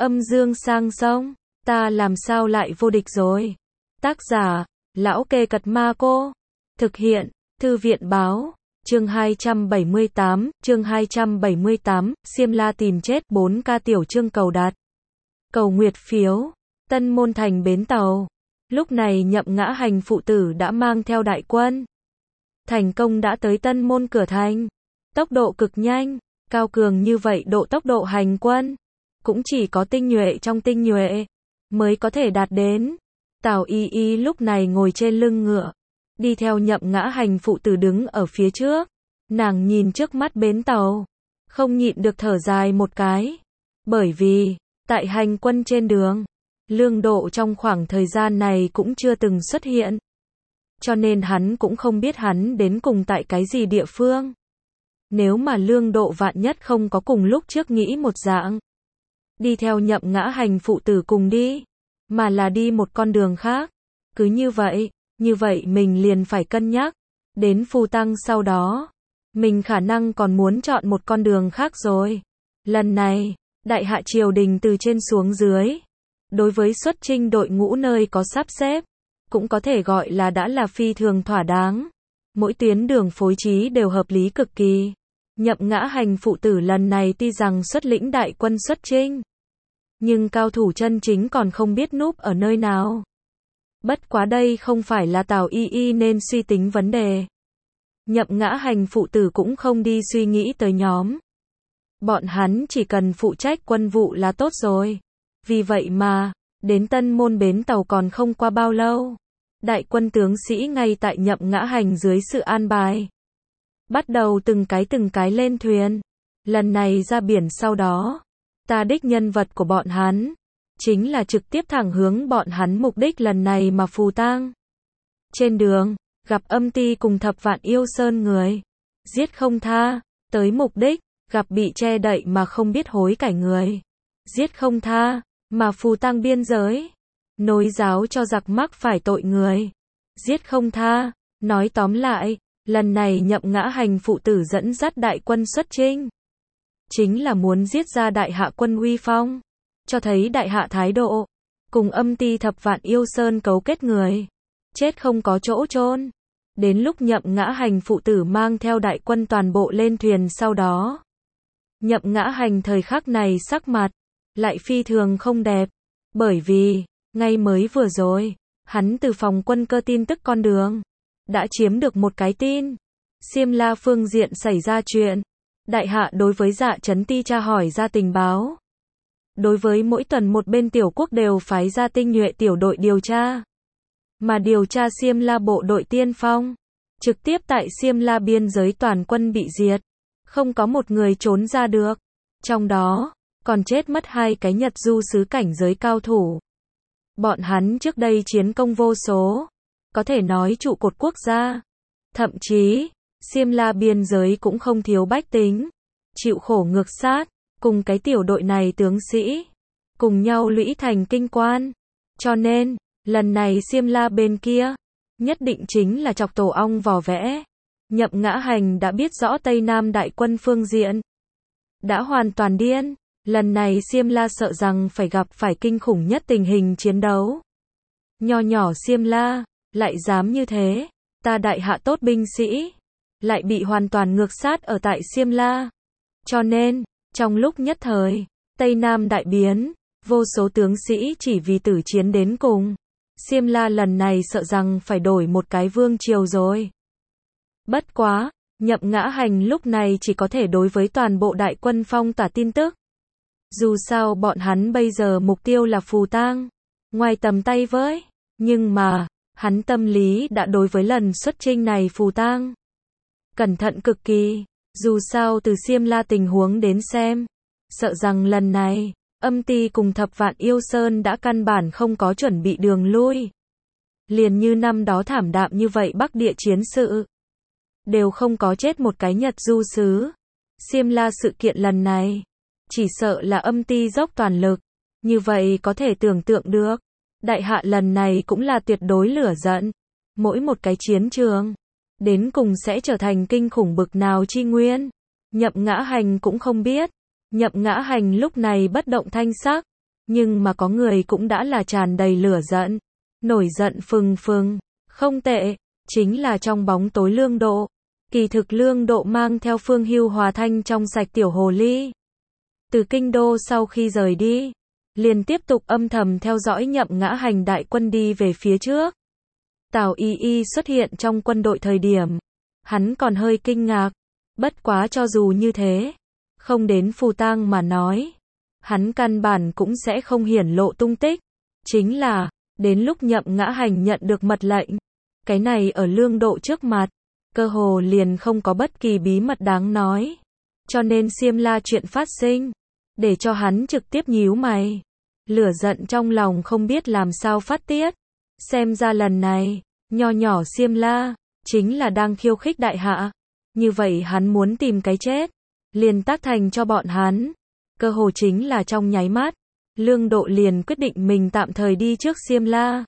Âm dương sang sông, ta làm sao lại vô địch rồi. Tác giả, Lão Kê Cật Ma Cô. Thực hiện, Thư viện Báo. Chương 278, Xiêm La tìm chết 4K tiểu chương cầu đặt. Cầu nguyệt phiếu, Tân Môn thành bến tàu. Lúc này Nhậm Ngã Hành phụ tử đã mang theo đại quân. Thành công đã tới Tân Môn cửa thành. Tốc độ cực nhanh, cao cường như vậy độ tốc độ hành quân. Cũng chỉ có tinh nhuệ trong tinh nhuệ mới có thể đạt đến. Tào Y Y lúc này ngồi trên lưng ngựa, đi theo Nhậm Ngã Hành phụ tử đứng ở phía trước. Nàng nhìn trước mắt bến tàu, không nhịn được thở dài một cái. Bởi vì, tại hành quân trên đường, Lương Độ trong khoảng thời gian này cũng chưa từng xuất hiện. Cho nên hắn cũng không biết hắn đến cùng tại cái gì địa phương. Nếu mà Lương Độ vạn nhất không có cùng lúc trước nghĩ một dạng, đi theo Nhậm Ngã Hành phụ tử cùng đi, mà là đi một con đường khác. Cứ như vậy mình liền phải cân nhắc. Đến Phù Tăng sau đó, mình khả năng còn muốn chọn một con đường khác rồi. Lần này, Đại Hạ triều đình từ trên xuống dưới, đối với xuất chinh đội ngũ nơi có sắp xếp, cũng có thể gọi là đã là phi thường thỏa đáng. Mỗi tuyến đường phối trí đều hợp lý cực kỳ. Nhậm Ngã Hành phụ tử lần này tuy rằng xuất lĩnh đại quân xuất chinh, nhưng cao thủ chân chính còn không biết núp ở nơi nào. Bất quá đây không phải là Tào Y Y nên suy tính vấn đề. Nhậm Ngã Hành phụ tử cũng không đi suy nghĩ tới nhóm. Bọn hắn chỉ cần phụ trách quân vụ là tốt rồi. Vì vậy mà, đến Tân Môn bến tàu còn không qua bao lâu. Đại quân tướng sĩ ngay tại Nhậm Ngã Hành dưới sự an bài, bắt đầu từng cái lên thuyền. Lần này ra biển sau đó, ta đích nhân vật của bọn hắn, chính là trực tiếp thẳng hướng bọn hắn mục đích lần này mà Phù Tang. Trên đường, gặp Âm Ti cùng Thập Vạn Yêu Sơn người, giết không tha. Tới mục đích, gặp bị che đậy mà không biết hối cải người, giết không tha. Mà Phù Tang biên giới, nối giáo cho giặc mắc phải tội người, giết không tha. Nói tóm lại, lần này Nhậm Ngã Hành phụ tử dẫn dắt đại quân xuất chinh, chính là muốn giết ra Đại Hạ quân uy phong, cho thấy Đại Hạ thái độ. Cùng Âm Ti Thập Vạn Yêu Sơn cấu kết người, chết không có chỗ chôn. Đến lúc Nhậm Ngã Hành phụ tử mang theo đại quân toàn bộ lên thuyền sau đó, Nhậm Ngã Hành thời khắc này sắc mặt lại phi thường không đẹp, bởi vì ngay mới vừa rồi, hắn từ phòng quân cơ tin tức con đường đã chiếm được một cái tin. Xiêm La phương diện xảy ra chuyện. Đại Hạ đối với Dạ Chấn Ti tra hỏi ra tình báo. Đối với mỗi tuần một bên tiểu quốc đều phái ra tinh nhuệ tiểu đội điều tra. Mà điều tra Xiêm La bộ đội tiên phong, trực tiếp tại Xiêm La biên giới toàn quân bị diệt, không có một người trốn ra được. Trong đó, còn chết mất 2 cái Nhật du sứ cảnh giới cao thủ. Bọn hắn trước đây chiến công vô số, có thể nói trụ cột quốc gia. Thậm chí, Xiêm La biên giới cũng không thiếu bách tính, chịu khổ ngược sát, cùng cái tiểu đội này tướng sĩ, cùng nhau lũy thành kinh quan. Cho nên, lần này Xiêm La bên kia, nhất định chính là chọc tổ ong vò vẽ. Nhậm Ngã Hành đã biết rõ Tây Nam đại quân phương diện đã hoàn toàn điên. Lần này Xiêm La sợ rằng phải gặp phải kinh khủng nhất tình hình chiến đấu. Nho nhỏ Xiêm La, lại dám như thế. Ta Đại Hạ tốt binh sĩ, lại bị hoàn toàn ngược sát ở tại Xiêm La. Cho nên, trong lúc nhất thời, Tây Nam đại biến, vô số tướng sĩ chỉ vì tử chiến đến cùng. Xiêm La lần này sợ rằng phải đổi một cái vương triều rồi. Bất quá, Nhậm Ngã Hành lúc này chỉ có thể đối với toàn bộ đại quân phong tỏa tin tức. Dù sao bọn hắn bây giờ mục tiêu là Phù Tang, ngoài tầm tay với, nhưng mà, hắn tâm lý đã đối với lần xuất chinh này Phù Tang cẩn thận cực kỳ. Dù sao từ Xiêm La tình huống đến xem, sợ rằng lần này, Âm Ti cùng Thập Vạn Yêu Sơn đã căn bản không có chuẩn bị đường lui. Liền như năm đó thảm đạm như vậy Bắc Địa chiến sự, đều không có chết một cái Nhật du sứ. Xiêm La sự kiện lần này, chỉ sợ là Âm Ti dốc toàn lực. Như vậy có thể tưởng tượng được, Đại Hạ lần này cũng là tuyệt đối lửa giận. Mỗi một cái chiến trường, đến cùng sẽ trở thành kinh khủng bực nào chi nguyên. Nhậm Ngã Hành cũng không biết. Nhậm Ngã Hành lúc này bất động thanh sắc, Nhưng mà có người cũng đã là tràn đầy lửa giận, nổi giận phừng phừng, không tệ, chính là trong bóng tối Lương Độ. Kỳ thực Lương Độ mang theo Phương Hưu Hòa Thanh trong sạch tiểu hồ ly. Từ kinh đô sau khi rời đi, liền tiếp tục âm thầm theo dõi Nhậm Ngã Hành đại quân đi về phía trước. Tào Y Y xuất hiện trong quân đội thời điểm, hắn còn hơi kinh ngạc, bất quá cho dù như thế, không đến Phù Tang mà nói, hắn căn bản cũng sẽ không hiển lộ tung tích. Chính là, đến lúc Nhậm Ngã Hành nhận được mật lệnh, cái này ở Lương Độ trước mặt, cơ hồ liền không có bất kỳ bí mật đáng nói. Cho nên Xiêm La chuyện phát sinh, để cho hắn trực tiếp nhíu mày. Lửa giận trong lòng không biết làm sao phát tiết. Xem ra lần này, nho nhỏ Xiêm La, chính là đang khiêu khích đại hạ. Như vậy hắn muốn tìm cái chết, liền tác thành cho bọn hắn. Cơ hồ chính là trong nháy mắt, Lương Độ liền quyết định mình tạm thời đi trước Xiêm La.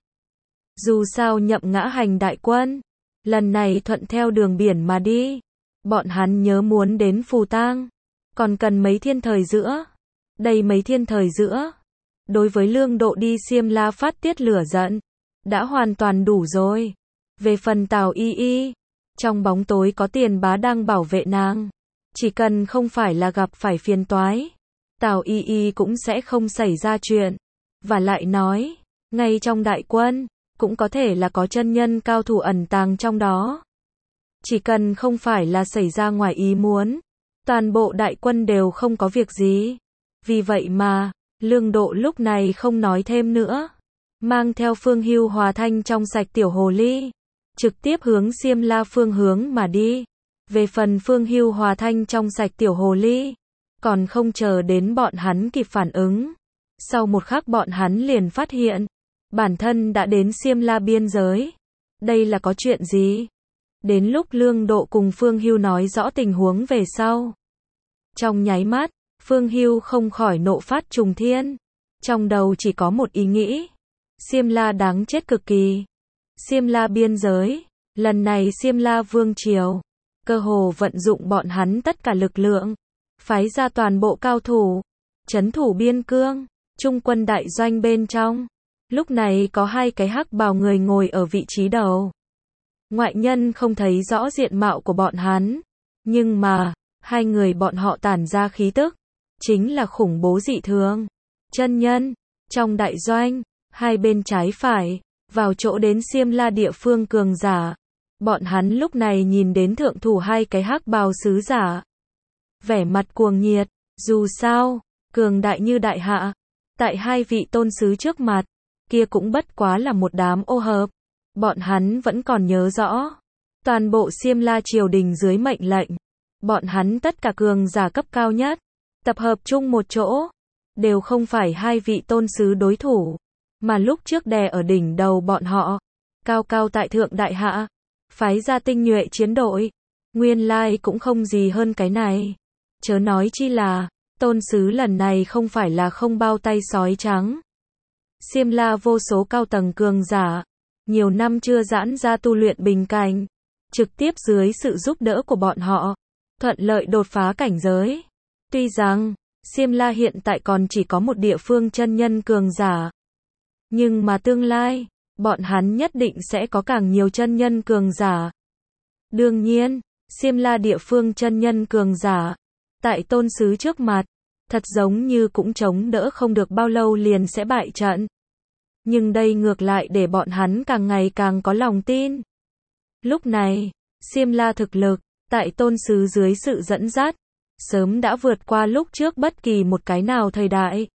Dù sao Nhậm Ngã Hành đại quân, lần này thuận theo đường biển mà đi. Bọn hắn nhớ muốn đến Phù Tang, còn cần mấy thiên thời giữa. Đây mấy thiên thời giữa, đối với Lương Độ đi Xiêm La phát tiết lửa giận, đã hoàn toàn đủ rồi. Về phần Tào Y Y, trong bóng tối có Tiền Bá đang bảo vệ nàng. Chỉ cần không phải là gặp phải phiền toái, Tào Y Y cũng sẽ không xảy ra chuyện. Và lại nói, ngay trong đại quân, cũng có thể là có chân nhân cao thủ ẩn tàng trong đó. Chỉ cần không phải là xảy ra ngoài ý muốn, toàn bộ đại quân đều không có việc gì. Vì vậy mà, Lương Độ lúc này không nói thêm nữa, mang theo Phương Hưu Hòa Thanh trong sạch tiểu hồ ly, trực tiếp hướng Xiêm La phương hướng mà đi. Về phần Phương Hưu Hòa Thanh trong sạch tiểu hồ ly, còn không chờ đến bọn hắn kịp phản ứng. Sau một khắc bọn hắn liền phát hiện, bản thân đã đến Xiêm La biên giới. Đây là có chuyện gì? Đến lúc Lương Độ cùng Phương Hưu nói rõ tình huống về sau, trong nháy mắt, Phương Hưu không khỏi nộ phát trùng thiên. Trong đầu chỉ có một ý nghĩ. Xiêm La đáng chết cực kỳ. Xiêm La biên giới, lần này Xiêm La vương triều, cơ hồ vận dụng bọn hắn tất cả lực lượng, phái ra toàn bộ cao thủ, trấn thủ biên cương, trung quân đại doanh bên trong. Lúc này có hai cái hắc bào người ngồi ở vị trí đầu. Ngoại nhân không thấy rõ diện mạo của bọn hắn, nhưng mà, hai người bọn họ tản ra khí tức, chính là khủng bố dị thường. Chân nhân, trong đại doanh, hai bên trái phải, vào chỗ đến Xiêm La địa phương cường giả. Bọn hắn lúc này nhìn đến thượng thủ hai cái hắc bào sứ giả. Vẻ mặt cuồng nhiệt, dù sao, cường đại như đại hạ, tại hai vị tôn sứ trước mặt, kia cũng bất quá là một đám ô hợp. Bọn hắn vẫn còn nhớ rõ, toàn bộ Xiêm La triều đình dưới mệnh lệnh, bọn hắn tất cả cường giả cấp cao nhất, tập hợp chung một chỗ, đều không phải hai vị tôn sứ đối thủ, mà lúc trước đè ở đỉnh đầu bọn họ, cao cao tại thượng đại hạ, phái ra tinh nhuệ chiến đội, nguyên lai cũng không gì hơn cái này. Chớ nói chi là, tôn sứ lần này không phải là không bao tay sói trắng. Xiêm La vô số cao tầng cường giả, nhiều năm chưa giãn ra tu luyện bình cảnh, trực tiếp dưới sự giúp đỡ của bọn họ, thuận lợi đột phá cảnh giới. Tuy rằng, Xiêm La hiện tại còn chỉ có một địa phương chân nhân cường giả, nhưng mà tương lai, bọn hắn nhất định sẽ có càng nhiều chân nhân cường giả. Đương nhiên, Xiêm La địa phương chân nhân cường giả, tại tôn sứ trước mặt, thật giống như cũng chống đỡ không được bao lâu liền sẽ bại trận. Nhưng đây ngược lại để bọn hắn càng ngày càng có lòng tin. Lúc này, Xiêm La thực lực, tại tôn sứ dưới sự dẫn dắt, sớm đã vượt qua lúc trước bất kỳ một cái nào thời đại.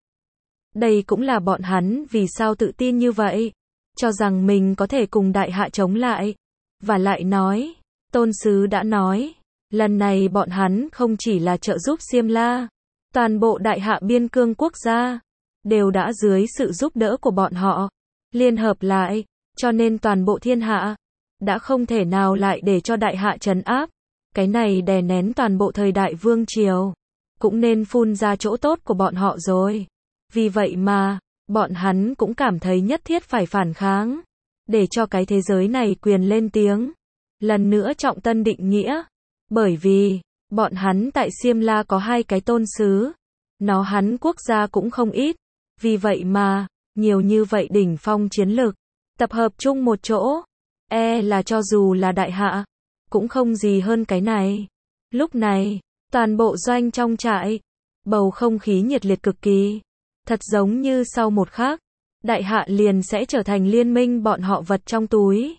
Đây cũng là bọn hắn vì sao tự tin như vậy, cho rằng mình có thể cùng đại hạ chống lại. Và lại nói, tôn sứ đã nói, lần này bọn hắn không chỉ là trợ giúp Xiêm La, toàn bộ đại hạ biên cương quốc gia, đều đã dưới sự giúp đỡ của bọn họ, liên hợp lại, cho nên toàn bộ thiên hạ, đã không thể nào lại để cho đại hạ trấn áp. Cái này đè nén toàn bộ thời đại vương triều, cũng nên phun ra chỗ tốt của bọn họ rồi. Vì vậy mà, bọn hắn cũng cảm thấy nhất thiết phải phản kháng, để cho cái thế giới này quyền lên tiếng. Lần nữa trọng tân định nghĩa, bởi vì, bọn hắn tại Xiêm La có hai cái tôn sứ, nó hắn quốc gia cũng không ít, Vì vậy mà, nhiều như vậy đỉnh phong chiến lực, tập hợp chung một chỗ, là cho dù là đại hạ, cũng không gì hơn cái này. Lúc này, toàn bộ doanh trong trại, bầu không khí nhiệt liệt cực kỳ. Thật giống như sau một khắc, đại hạ liền sẽ trở thành liên minh bọn họ vật trong túi.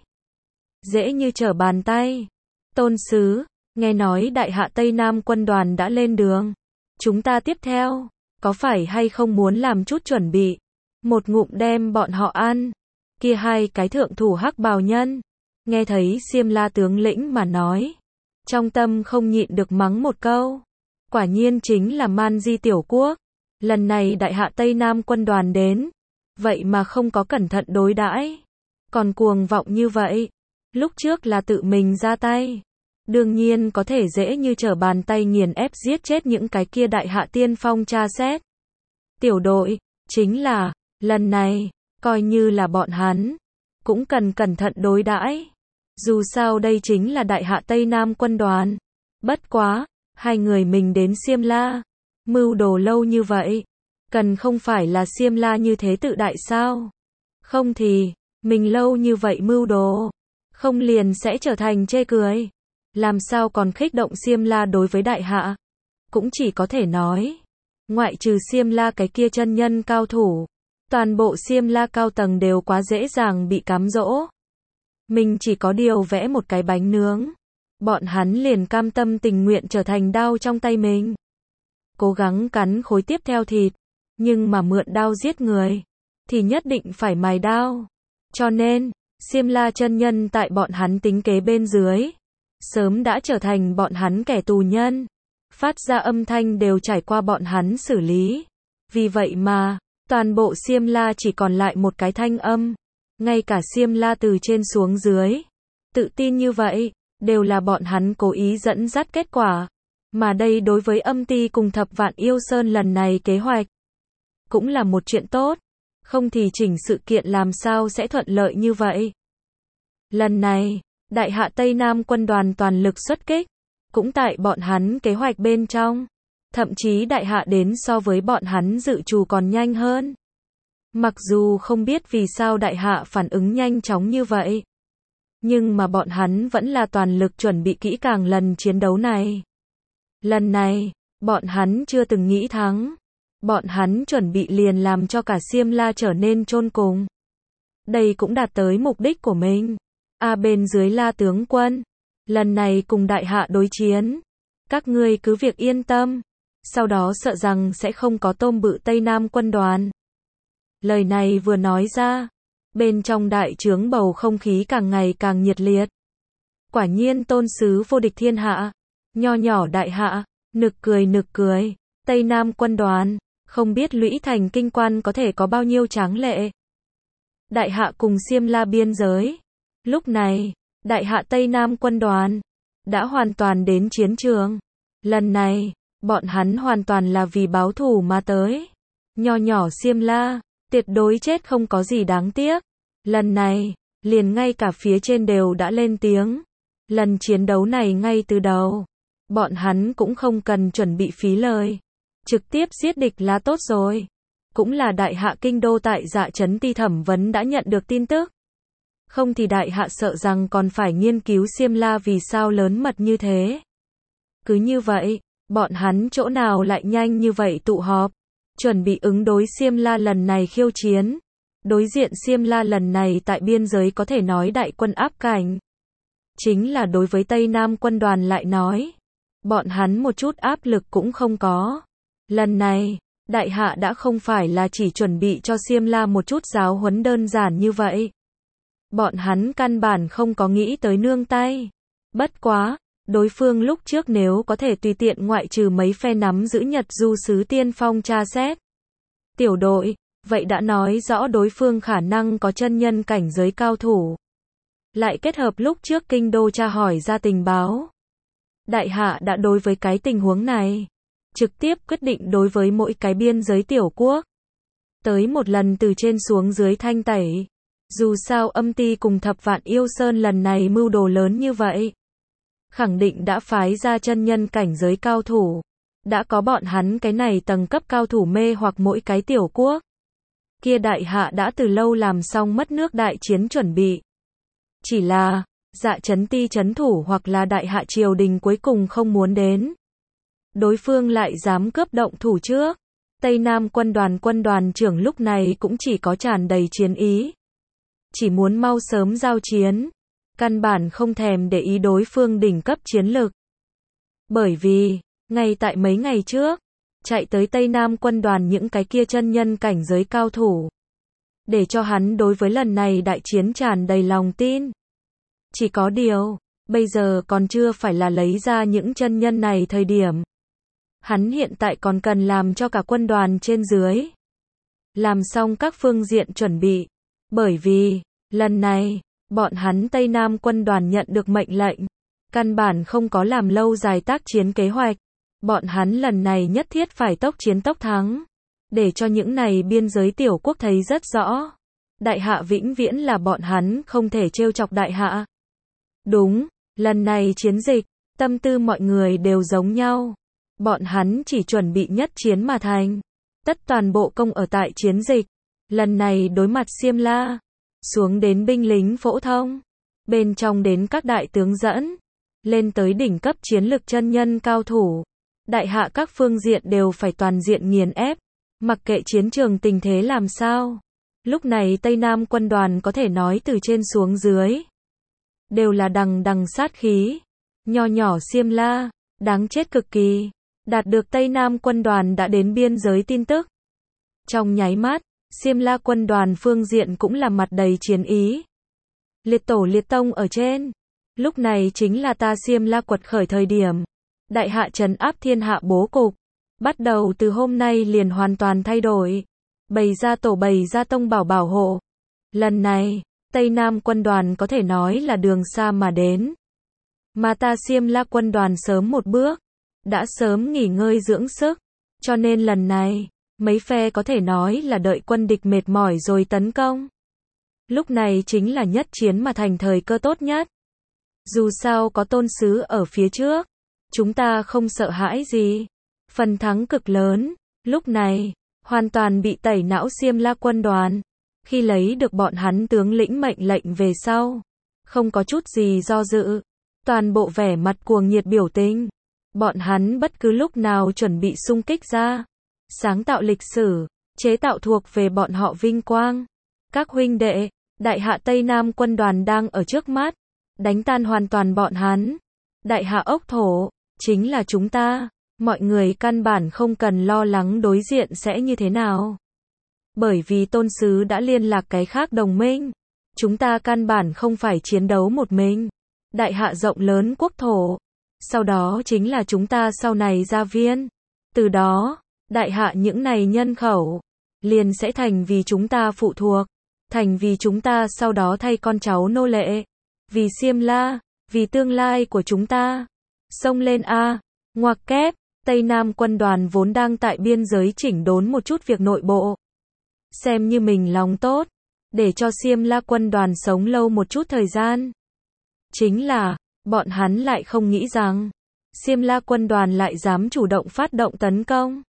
Dễ như trở bàn tay. Tôn sứ, nghe nói đại hạ Tây Nam quân đoàn đã lên đường. Chúng ta tiếp theo, có phải hay không muốn làm chút chuẩn bị? Một ngụm đem bọn họ ăn. Kia hai cái thượng thủ hắc bào nhân, nghe thấy Xiêm La tướng lĩnh mà nói, trong tâm không nhịn được mắng một câu. Quả nhiên chính là Man Di tiểu quốc. Lần này đại hạ Tây Nam quân đoàn đến, vậy mà không có cẩn thận đối đãi, còn cuồng vọng như vậy. Lúc trước là tự mình ra tay, đương nhiên có thể dễ như trở bàn tay nghiền ép giết chết những cái kia đại hạ tiên phong tra xét. Tiểu đội, chính là, lần này, coi như là bọn hắn, cũng cần cẩn thận đối đãi. Dù sao đây chính là đại hạ Tây Nam quân đoàn. Bất quá, hai người mình đến Xiêm La, mưu đồ lâu như vậy, cần không phải là Xiêm La như thế tự đại sao? Không thì, mình lâu như vậy mưu đồ, không liền sẽ trở thành chê cười. Làm sao còn khích động Xiêm La đối với đại hạ? Cũng chỉ có thể nói, ngoại trừ Xiêm La cái kia chân nhân cao thủ, toàn bộ Xiêm La cao tầng đều quá dễ dàng bị cám dỗ. Mình chỉ có điều vẽ một cái bánh nướng, bọn hắn liền cam tâm tình nguyện trở thành đao trong tay mình. Cố gắng cắn khối tiếp theo thịt, nhưng mà mượn đao giết người, thì nhất định phải mài đao. Cho nên, Xiêm La chân nhân tại bọn hắn tính kế bên dưới, sớm đã trở thành bọn hắn kẻ tù nhân. Phát ra âm thanh đều trải qua bọn hắn xử lý. Vì vậy mà, toàn bộ Xiêm La chỉ còn lại một cái thanh âm. Ngay cả Xiêm La từ trên xuống dưới, tự tin như vậy, đều là bọn hắn cố ý dẫn dắt kết quả. Mà đây đối với âm ty cùng Thập Vạn Yêu Sơn lần này kế hoạch, cũng là một chuyện tốt. Không thì chỉnh sự kiện làm sao sẽ thuận lợi như vậy. Lần này, đại hạ Tây Nam quân đoàn toàn lực xuất kích, cũng tại bọn hắn kế hoạch bên trong. Thậm chí đại hạ đến so với bọn hắn dự trù còn nhanh hơn. Mặc dù không biết vì sao đại hạ phản ứng nhanh chóng như vậy, nhưng mà bọn hắn vẫn là toàn lực chuẩn bị kỹ càng lần chiến đấu này. Lần này, bọn hắn chưa từng nghĩ thắng. Bọn hắn chuẩn bị liền làm cho cả Xiêm La trở nên chôn cùng. Đây cũng đạt tới mục đích của mình. Bên dưới La tướng quân, lần này cùng đại hạ đối chiến, các ngươi cứ việc yên tâm, sau đó sợ rằng sẽ không có tôm bự Tây Nam quân đoàn. Lời này vừa nói ra, bên trong đại trướng bầu không khí càng ngày càng nhiệt liệt. Quả nhiên tôn sứ vô địch thiên hạ, nho nhỏ đại hạ, nực cười, Tây Nam quân đoàn, không biết lũy thành kinh quan có thể có bao nhiêu tráng lệ. Đại hạ cùng Xiêm La biên giới. Lúc này, đại hạ Tây Nam quân đoàn đã hoàn toàn đến chiến trường. Lần này, bọn hắn hoàn toàn là vì báo thù mà tới. Nho nhỏ Xiêm La, tuyệt đối chết không có gì đáng tiếc. Lần này, liền ngay cả phía trên đều đã lên tiếng. Lần chiến đấu này ngay từ đầu, bọn hắn cũng không cần chuẩn bị phí lời, trực tiếp giết địch là tốt rồi. Cũng là đại hạ kinh đô tại Dạ Trấn Ti thẩm vấn đã nhận được tin tức. Không thì đại hạ sợ rằng còn phải nghiên cứu Xiêm La vì sao lớn mật như thế. Cứ như vậy, bọn hắn chỗ nào lại nhanh như vậy tụ họp, chuẩn bị ứng đối Xiêm La lần này khiêu chiến. Đối diện Xiêm La lần này tại biên giới có thể nói đại quân áp cảnh. Chính là đối với Tây Nam quân đoàn lại nói, bọn hắn một chút áp lực cũng không có. Lần này, đại hạ đã không phải là chỉ chuẩn bị cho Xiêm La một chút giáo huấn đơn giản như vậy. Bọn hắn căn bản không có nghĩ tới nương tay. Bất quá, đối phương lúc trước nếu có thể tùy tiện ngoại trừ mấy phe nắm giữ Nhật Du sứ tiên phong tra xét tiểu đội, vậy đã nói rõ đối phương khả năng có chân nhân cảnh giới cao thủ. Lại kết hợp lúc trước kinh đô tra hỏi ra tình báo. Đại hạ đã đối với cái tình huống này, trực tiếp quyết định đối với mỗi cái biên giới tiểu quốc, tới một lần từ trên xuống dưới thanh tẩy. Dù sao âm ty cùng Thập Vạn Yêu Sơn lần này mưu đồ lớn như vậy, khẳng định đã phái ra chân nhân cảnh giới cao thủ. Đã có bọn hắn cái này tầng cấp cao thủ mê hoặc mỗi cái tiểu quốc. kia đại hạ đã từ lâu làm xong mất nước đại chiến chuẩn bị. Chỉ là, Dạ Chấn Ti trấn thủ hoặc là đại hạ triều đình cuối cùng không muốn đến. Đối phương lại dám cướp động thủ trước. Tây Nam quân đoàn trưởng lúc này cũng chỉ có tràn đầy chiến ý. Chỉ muốn mau sớm giao chiến. Căn bản không thèm để ý đối phương đỉnh cấp chiến lực. Bởi vì, ngay tại mấy ngày trước, chạy tới Tây Nam quân đoàn những cái kia chân nhân cảnh giới cao thủ. Để cho hắn đối với lần này đại chiến tràn đầy lòng tin. Chỉ có điều, bây giờ còn chưa phải là lấy ra những chân nhân này thời điểm. Hắn hiện tại còn cần làm cho cả quân đoàn trên dưới. Làm xong các phương diện chuẩn bị. Bởi vì, lần này, bọn hắn Tây Nam quân đoàn nhận được mệnh lệnh. Căn bản không có làm lâu dài tác chiến kế hoạch. Bọn hắn lần này nhất thiết phải tốc chiến tốc thắng. Để cho những này biên giới tiểu quốc thấy rất rõ. Đại hạ vĩnh viễn là bọn hắn không thể trêu chọc đại hạ. Đúng, lần này chiến dịch, tâm tư mọi người đều giống nhau. Bọn hắn chỉ chuẩn bị nhất chiến mà thành. Tất toàn bộ công ở tại chiến dịch. Lần này đối mặt Xiêm La. Xuống đến binh lính phổ thông. Bên trong đến các đại tướng dẫn. Lên tới đỉnh cấp chiến lực chân nhân cao thủ. Đại hạ các phương diện đều phải toàn diện nghiền ép. Mặc kệ chiến trường tình thế làm sao. Lúc này Tây Nam quân đoàn có thể nói từ trên xuống dưới. Đều là đằng đằng sát khí. Nho nhỏ Xiêm La. Đáng chết cực kỳ. Đạt được Tây Nam quân đoàn đã đến biên giới tin tức. Trong nháy mắt, Xiêm La quân đoàn phương diện cũng là mặt đầy chiến ý. Liệt tổ liệt tông ở trên. Lúc này chính là ta Xiêm La quật khởi thời điểm. Đại hạ trấn áp thiên hạ bố cục. Bắt đầu từ hôm nay liền hoàn toàn thay đổi. Bày ra tổ bày ra tông bảo hộ. Lần này, Tây Nam quân đoàn có thể nói là đường xa mà đến. Mà ta Xiêm La quân đoàn sớm một bước. Đã sớm nghỉ ngơi dưỡng sức. Cho nên lần này, mấy phe có thể nói là đợi quân địch mệt mỏi rồi tấn công. Lúc này chính là nhất chiến mà thành thời cơ tốt nhất. Dù sao có tôn sứ ở phía trước. Chúng ta không sợ hãi gì. Phần thắng cực lớn. Lúc này, hoàn toàn bị tẩy não Xiêm La quân đoàn. Khi lấy được bọn hắn tướng lĩnh mệnh lệnh về sau. Không có chút gì do dự. Toàn bộ vẻ mặt cuồng nhiệt biểu tình. Bọn hắn bất cứ lúc nào chuẩn bị xung kích ra. Sáng tạo lịch sử. Chế tạo thuộc về bọn họ vinh quang. Các huynh đệ, đại hạ Tây Nam quân đoàn đang ở trước mắt. Đánh tan hoàn toàn bọn hắn. Đại hạ ốc thổ. Chính là chúng ta. Mọi người căn bản không cần lo lắng đối diện sẽ như thế nào. Bởi vì tôn sứ đã liên lạc cái khác đồng minh. Chúng ta căn bản không phải chiến đấu một mình. Đại hạ rộng lớn quốc thổ. Sau đó chính là chúng ta sau này gia viên. Từ đó, đại hạ những này nhân khẩu. Liền sẽ thành vì chúng ta phụ thuộc. Thành vì chúng ta sau đó thay con cháu nô lệ. Vì Xiêm La. Vì tương lai của chúng ta. Xông lên A. Ngoặc kép. Tây Nam quân đoàn vốn đang tại biên giới chỉnh đốn một chút việc nội bộ. Xem như mình lòng tốt. Để cho Xiêm La quân đoàn sống lâu một chút thời gian. Chính là, bọn hắn lại không nghĩ rằng, Xiêm La quân đoàn lại dám chủ động phát động tấn công.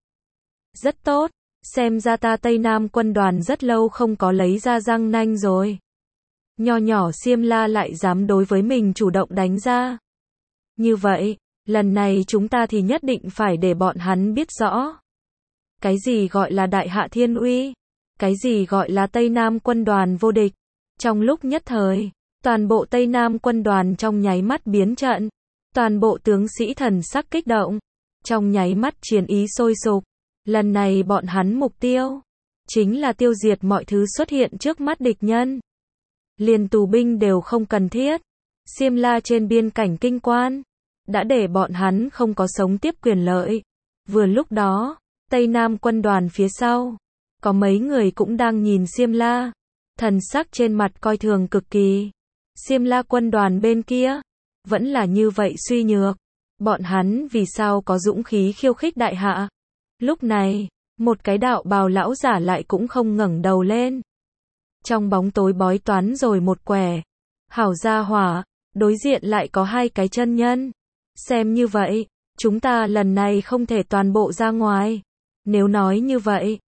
Rất tốt, xem ra ta Tây Nam quân đoàn rất lâu không có lấy ra răng nanh rồi. Nho nhỏ Xiêm La lại dám đối với mình chủ động đánh ra. Như vậy, lần này chúng ta thì nhất định phải để bọn hắn biết rõ. Cái gì gọi là đại hạ thiên uy? Cái gì gọi là Tây Nam quân đoàn vô địch? Trong lúc nhất thời, toàn bộ Tây Nam quân đoàn trong nháy mắt biến trận. Toàn bộ tướng sĩ thần sắc kích động. Trong nháy mắt chiến ý sôi sục. Lần này bọn hắn mục tiêu. Chính là tiêu diệt mọi thứ xuất hiện trước mắt địch nhân. Liền tù binh đều không cần thiết. Xiêm La trên biên cảnh kinh quan. Đã để bọn hắn không có sống tiếp quyền lợi. Vừa lúc đó, Tây Nam quân đoàn phía sau. Có mấy người cũng đang nhìn Xiêm La. Thần sắc trên mặt coi thường cực kỳ. Xiêm La quân đoàn bên kia. Vẫn là như vậy suy nhược. Bọn hắn vì sao có dũng khí khiêu khích đại hạ. Lúc này, một cái đạo bào lão giả lại cũng không ngẩng đầu lên. Trong bóng tối bói toán rồi một quẻ. Hảo gia hỏa, đối diện lại có hai cái chân nhân. Xem như vậy, chúng ta lần này không thể toàn bộ ra ngoài. Nếu nói như vậy,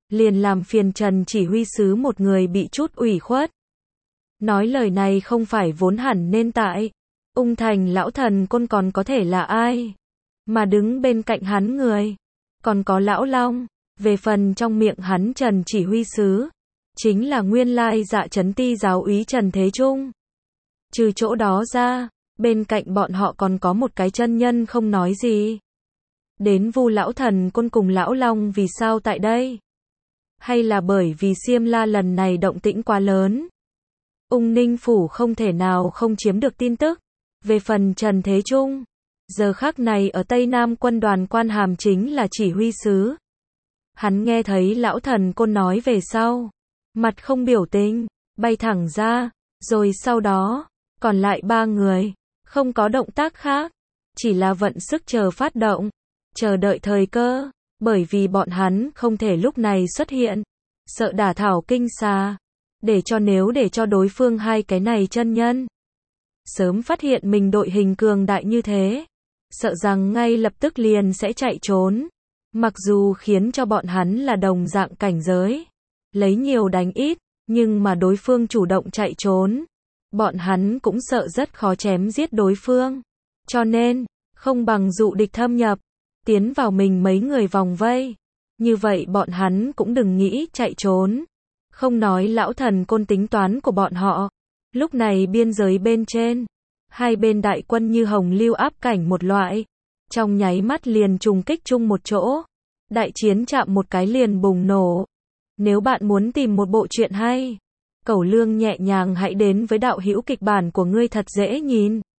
liền làm phiền Trần chỉ huy sứ một người bị chút ủy khuất. Nói lời này không phải vốn hẳn nên tại Ung Thành lão thần côn còn có thể là ai? Mà đứng bên cạnh hắn người, còn có lão Long, về phần trong miệng hắn Trần chỉ huy sứ, chính là nguyên lai Dạ Trấn Ti giáo úy Trần Thế Trung. Trừ chỗ đó ra, bên cạnh bọn họ còn có một cái chân nhân không nói gì. Đến Vu lão thần côn cùng lão Long vì sao tại đây? Hay là bởi vì Xiêm La lần này động tĩnh quá lớn? Ung Ninh Phủ không thể nào không chiếm được tin tức. Về phần Trần Thế Trung, giờ khắc này ở Tây Nam quân đoàn quan hàm chính là chỉ huy sứ. Hắn nghe thấy lão thần côn nói về sau, mặt không biểu tình, bay thẳng ra, rồi sau đó, còn lại 3 người, không có động tác khác, chỉ là vận sức chờ phát động, chờ đợi thời cơ, bởi vì bọn hắn không thể lúc này xuất hiện, sợ đả thảo kinh xà, để cho đối phương hai cái này chân nhân sớm phát hiện mình đội hình cường đại như thế, sợ rằng ngay lập tức liền sẽ chạy trốn. Mặc dù khiến cho bọn hắn là đồng dạng cảnh giới, lấy nhiều đánh ít, nhưng mà đối phương chủ động chạy trốn, bọn hắn cũng sợ rất khó chém giết đối phương. Cho nên, không bằng dụ địch thâm nhập, tiến vào mình mấy người vòng vây. Như vậy bọn hắn cũng đừng nghĩ chạy trốn. Không nói lão thần côn tính toán của bọn họ. Lúc này biên giới bên trên, hai bên đại quân như hồng lưu áp cảnh một loại, trong nháy mắt liền trùng kích chung một chỗ. Đại chiến chạm một cái liền bùng nổ. Nếu bạn muốn tìm một bộ truyện hay, Cẩu Lương nhẹ nhàng hãy đến với đạo hữu kịch bản của ngươi thật dễ nhìn.